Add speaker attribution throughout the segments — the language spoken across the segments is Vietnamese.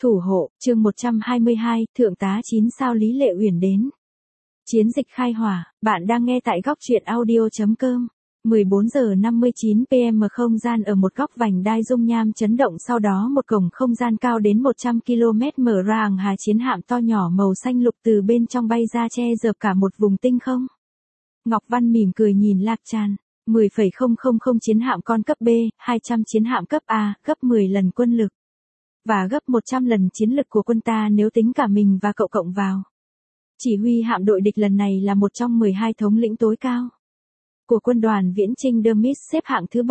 Speaker 1: Thủ hộ, chương 122, Thượng tá 9 sao Lý Lệ Uyển đến. Chiến dịch khai hỏa, bạn đang nghe tại góc truyện audio.com. 14 giờ 59 PM không gian ở một góc vành đai dung nham chấn động, sau đó một cổng không gian cao đến 100 km mở ra, hàng hà chiến hạm to nhỏ màu xanh lục từ bên trong bay ra che dợp cả một vùng tinh không. Ngọc Văn mỉm cười nhìn Lạc Tràn. 10,000 chiến hạm con cấp B, 200 chiến hạm cấp A, gấp 10 lần quân lực. Và gấp 100 lần chiến lực của quân ta nếu tính cả mình và cậu cộng vào. Chỉ huy hạm đội địch lần này là một trong 12 thống lĩnh tối cao của quân đoàn viễn chinh Dermis, xếp hạng thứ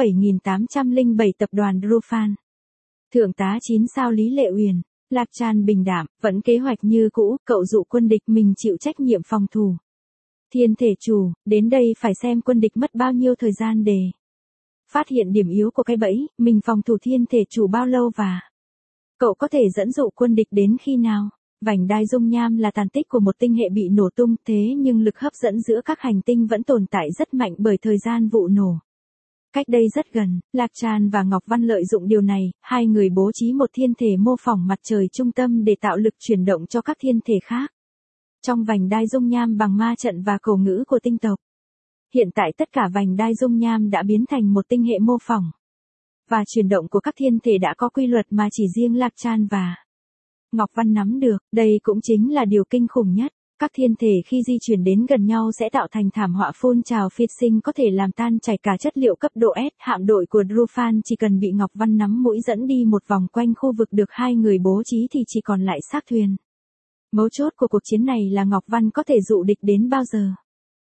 Speaker 1: 7807 tập đoàn Drufan. Thượng tá 9 sao Lý Lệ Uyển, Lạc Tràn bình đạm, vẫn kế hoạch như cũ, cậu dụ quân địch, mình chịu trách nhiệm phòng thủ. Thiên thể chủ, đến đây phải xem quân địch mất bao nhiêu thời gian để phát hiện điểm yếu của cái bẫy, mình phòng thủ thiên thể chủ bao lâu và cậu có thể dẫn dụ quân địch đến khi nào? Vành đai dung nham là tàn tích của một tinh hệ bị nổ tung, thế nhưng lực hấp dẫn giữa các hành tinh vẫn tồn tại rất mạnh bởi thời gian vụ nổ cách đây rất gần. Lạc Tràn và Ngọc Văn lợi dụng điều này, hai người bố trí một thiên thể mô phỏng mặt trời trung tâm để tạo lực chuyển động cho các thiên thể khác trong vành đai dung nham bằng ma trận và cầu ngữ của tinh tộc. Hiện tại tất cả vành đai dung nham đã biến thành một tinh hệ mô phỏng, và chuyển động của các thiên thể đã có quy luật mà chỉ riêng Lạc Tràn và Ngọc Văn nắm được. Đây cũng chính là điều kinh khủng nhất. Các thiên thể khi di chuyển đến gần nhau sẽ tạo thành thảm họa phun trào phiệt sinh có thể làm tan chảy cả chất liệu cấp độ S. Hạm đội của Drufan chỉ cần bị Ngọc Văn nắm mũi dẫn đi một vòng quanh khu vực được hai người bố trí thì chỉ còn lại xác thuyền. Mấu chốt của cuộc chiến này là Ngọc Văn có thể dụ địch đến bao giờ.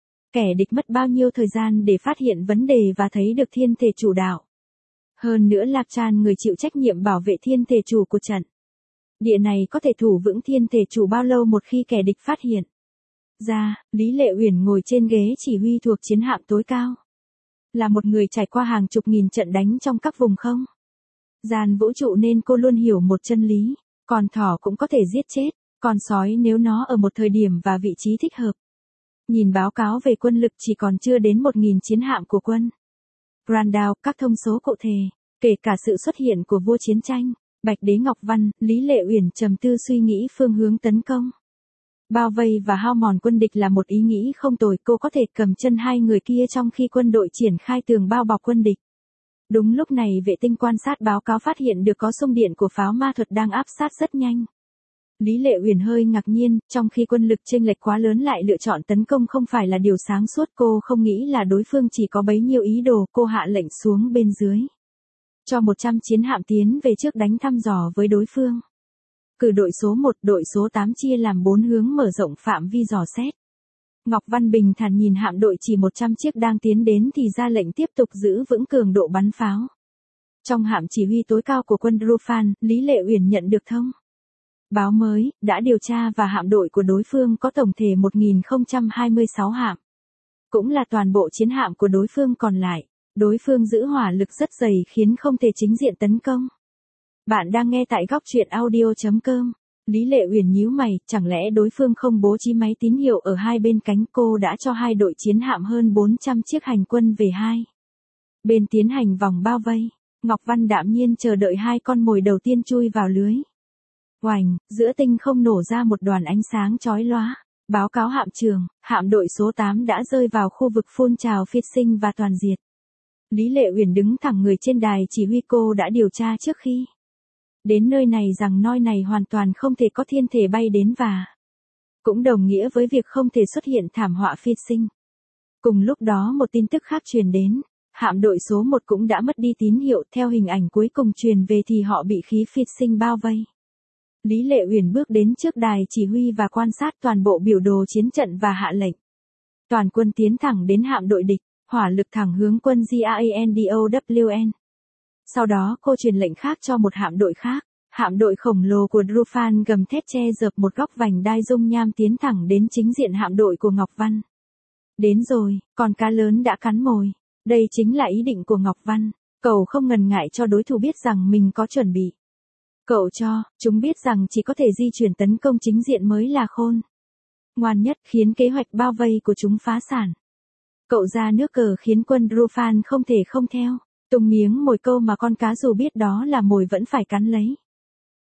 Speaker 1: Kẻ địch mất bao nhiêu thời gian để phát hiện vấn đề và thấy được thiên thể chủ đạo. Hơn nữa Lạc Tràn người chịu trách nhiệm bảo vệ thiên thể chủ của trận địa này có thể thủ vững thiên thể chủ bao lâu một khi kẻ địch phát hiện ra. Lý Lệ Uyển ngồi trên ghế chỉ huy thuộc chiến hạm tối cao. Là một người trải qua hàng chục nghìn trận đánh trong các vùng không gian vũ trụ nên cô luôn hiểu một chân lý. Con thỏ cũng có thể giết chết con sói nếu nó ở một thời điểm và vị trí thích hợp. Nhìn báo cáo về quân lực chỉ còn chưa đến 1.000 chiến hạm của quân Brandao, các thông số cụ thể, kể cả sự xuất hiện của vua chiến tranh, Bạch Đế Ngọc Văn. Lý Lệ Uyển trầm tư suy nghĩ phương hướng tấn công. Bao vây và hao mòn quân địch là một ý nghĩ không tồi, cô có thể cầm chân hai người kia trong khi quân đội triển khai tường bao bọc quân địch. Đúng lúc này vệ tinh quan sát báo cáo phát hiện được có xung điện của pháo ma thuật đang áp sát rất nhanh. Lý Lệ Uyển hơi ngạc nhiên, trong khi quân lực chênh lệch quá lớn lại lựa chọn tấn công không phải là điều sáng suốt. Cô không nghĩ là đối phương chỉ có bấy nhiêu ý đồ. Cô hạ lệnh xuống bên dưới cho 100 chiến hạm tiến về trước đánh thăm dò với đối phương. Cử đội số 1, đội số 8 chia làm 4 hướng mở rộng phạm vi dò xét. Ngọc Văn bình thản nhìn hạm đội chỉ 100 chiếc đang tiến đến thì ra lệnh tiếp tục giữ vững cường độ bắn pháo. Trong hạm chỉ huy tối cao của quân Drufan, Lý Lệ Uyển nhận được thông báo mới, đã điều tra và hạm đội của đối phương có tổng thể 1026 hạm. Cũng là toàn bộ chiến hạm của đối phương còn lại. Đối phương giữ hỏa lực rất dày khiến không thể chính diện tấn công. Bạn đang nghe tại góc truyện audio.com. Lý Lệ Uyển nhíu mày, chẳng lẽ đối phương không bố trí máy tín hiệu ở hai bên cánh? Cô đã cho hai đội chiến hạm hơn 400 chiếc hành quân về hai bên tiến hành vòng bao vây. Ngọc Văn đạm nhiên chờ đợi hai con mồi đầu tiên chui vào lưới. Oành, giữa tinh không nổ ra một đoàn ánh sáng chói lóa. Báo cáo hạm trưởng, hạm đội số 8 đã rơi vào khu vực phun trào phiệt sinh và toàn diệt. Lý Lệ Uyển đứng thẳng người trên đài chỉ huy. Cô đã điều tra trước khi đến nơi này rằng nơi này hoàn toàn không thể có thiên thể bay đến và cũng đồng nghĩa với việc không thể xuất hiện thảm họa phiệt sinh. Cùng lúc đó một tin tức khác truyền đến, hạm đội số 1 cũng đã mất đi tín hiệu. Theo hình ảnh cuối cùng truyền về thì họ bị khí phiệt sinh bao vây. Lý Lệ Uyển bước đến trước đài chỉ huy và quan sát toàn bộ biểu đồ chiến trận và hạ lệnh toàn quân tiến thẳng đến hạm đội địch, hỏa lực thẳng hướng quân GANDOWN. Sau đó cô truyền lệnh khác cho một hạm đội khác. Hạm đội khổng lồ của Drufan gầm thét che dợp một góc vành đai dung nham tiến thẳng đến chính diện hạm đội của Ngọc Văn. Đến rồi, con cá lớn đã cắn mồi. Đây chính là ý định của Ngọc Văn. Cậu không ngần ngại cho đối thủ biết rằng mình có chuẩn bị. Cậu cho chúng biết rằng chỉ có thể di chuyển tấn công chính diện mới là khôn ngoan nhất, khiến kế hoạch bao vây của chúng phá sản. Cậu ra nước cờ khiến quân Drufan không thể không theo. Tung miếng mồi câu mà con cá dù biết đó là mồi vẫn phải cắn lấy.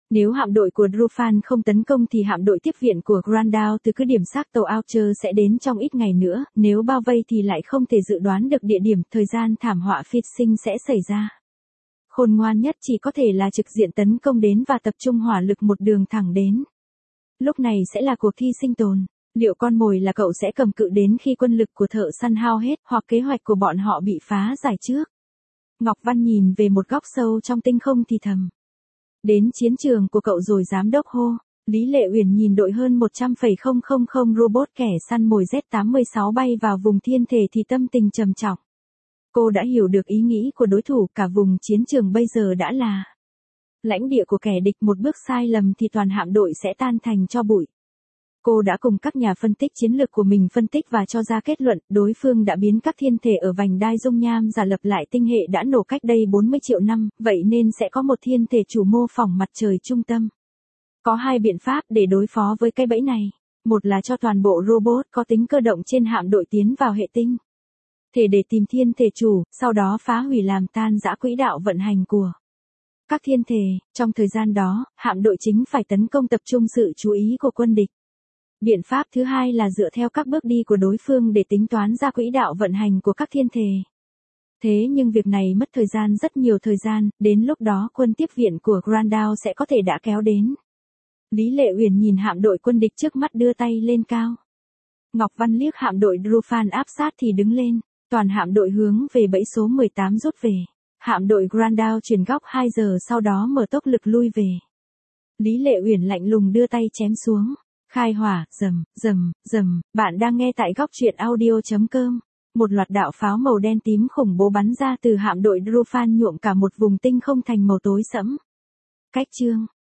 Speaker 1: Nếu hạm đội của Drufan không tấn công thì hạm đội tiếp viện của Grandau từ cứ điểm xác tàu Archer sẽ đến trong ít ngày nữa, nếu bao vây thì lại không thể dự đoán được địa điểm, thời gian thảm họa phi sinh sẽ xảy ra. Khôn ngoan nhất chỉ có thể là trực diện tấn công đến và tập trung hỏa lực một đường thẳng đến. Lúc này sẽ là cuộc thi sinh tồn. Liệu con mồi là cậu sẽ cầm cự đến khi quân lực của thợ săn hao hết hoặc kế hoạch của bọn họ bị phá giải trước? Ngọc Văn nhìn về một góc sâu trong tinh không thì thầm. Đến chiến trường của cậu rồi giám đốc hô. Lý Lệ Uyển nhìn đội hơn 100,000 robot kẻ săn mồi Z86 bay vào vùng thiên thể thì tâm tình trầm trọng. Cô đã hiểu được ý nghĩ của đối thủ, cả vùng chiến trường bây giờ đã là lãnh địa của kẻ địch, một bước sai lầm thì toàn hạm đội sẽ tan thành tro bụi. Cô đã cùng các nhà phân tích chiến lược của mình phân tích và cho ra kết luận, đối phương đã biến các thiên thể ở vành đai dung nham giả lập lại tinh hệ đã nổ cách đây 40 triệu năm, vậy nên sẽ có một thiên thể chủ mô phỏng mặt trời trung tâm. Có hai biện pháp để đối phó với cái bẫy này. Một là cho toàn bộ robot có tính cơ động trên hạm đội tiến vào hệ tinh thể để tìm thiên thể chủ, sau đó phá hủy làm tan rã quỹ đạo vận hành của các thiên thể. Trong thời gian đó, hạm đội chính phải tấn công tập trung sự chú ý của quân địch. Biện pháp thứ hai là dựa theo các bước đi của đối phương để tính toán ra quỹ đạo vận hành của các thiên thể. Thế nhưng việc này mất thời gian, rất nhiều thời gian, đến lúc đó quân tiếp viện của Grandau sẽ có thể đã kéo đến. Lý Lệ Uyển nhìn hạm đội quân địch trước mắt đưa tay lên cao. Ngọc Văn liếc hạm đội Drufan áp sát thì đứng lên, toàn hạm đội hướng về bẫy số 18 rút về. Hạm đội Grandau chuyển góc 2 giờ sau đó mở tốc lực lui về. Lý Lệ Uyển lạnh lùng đưa tay chém xuống. Khai hỏa, rầm, rầm, rầm, bạn đang nghe tại góc truyện audio.com. Một loạt đạo pháo màu đen tím khủng bố bắn ra từ hạm đội Drufan nhuộm cả một vùng tinh không thành màu tối sẫm. Cách chương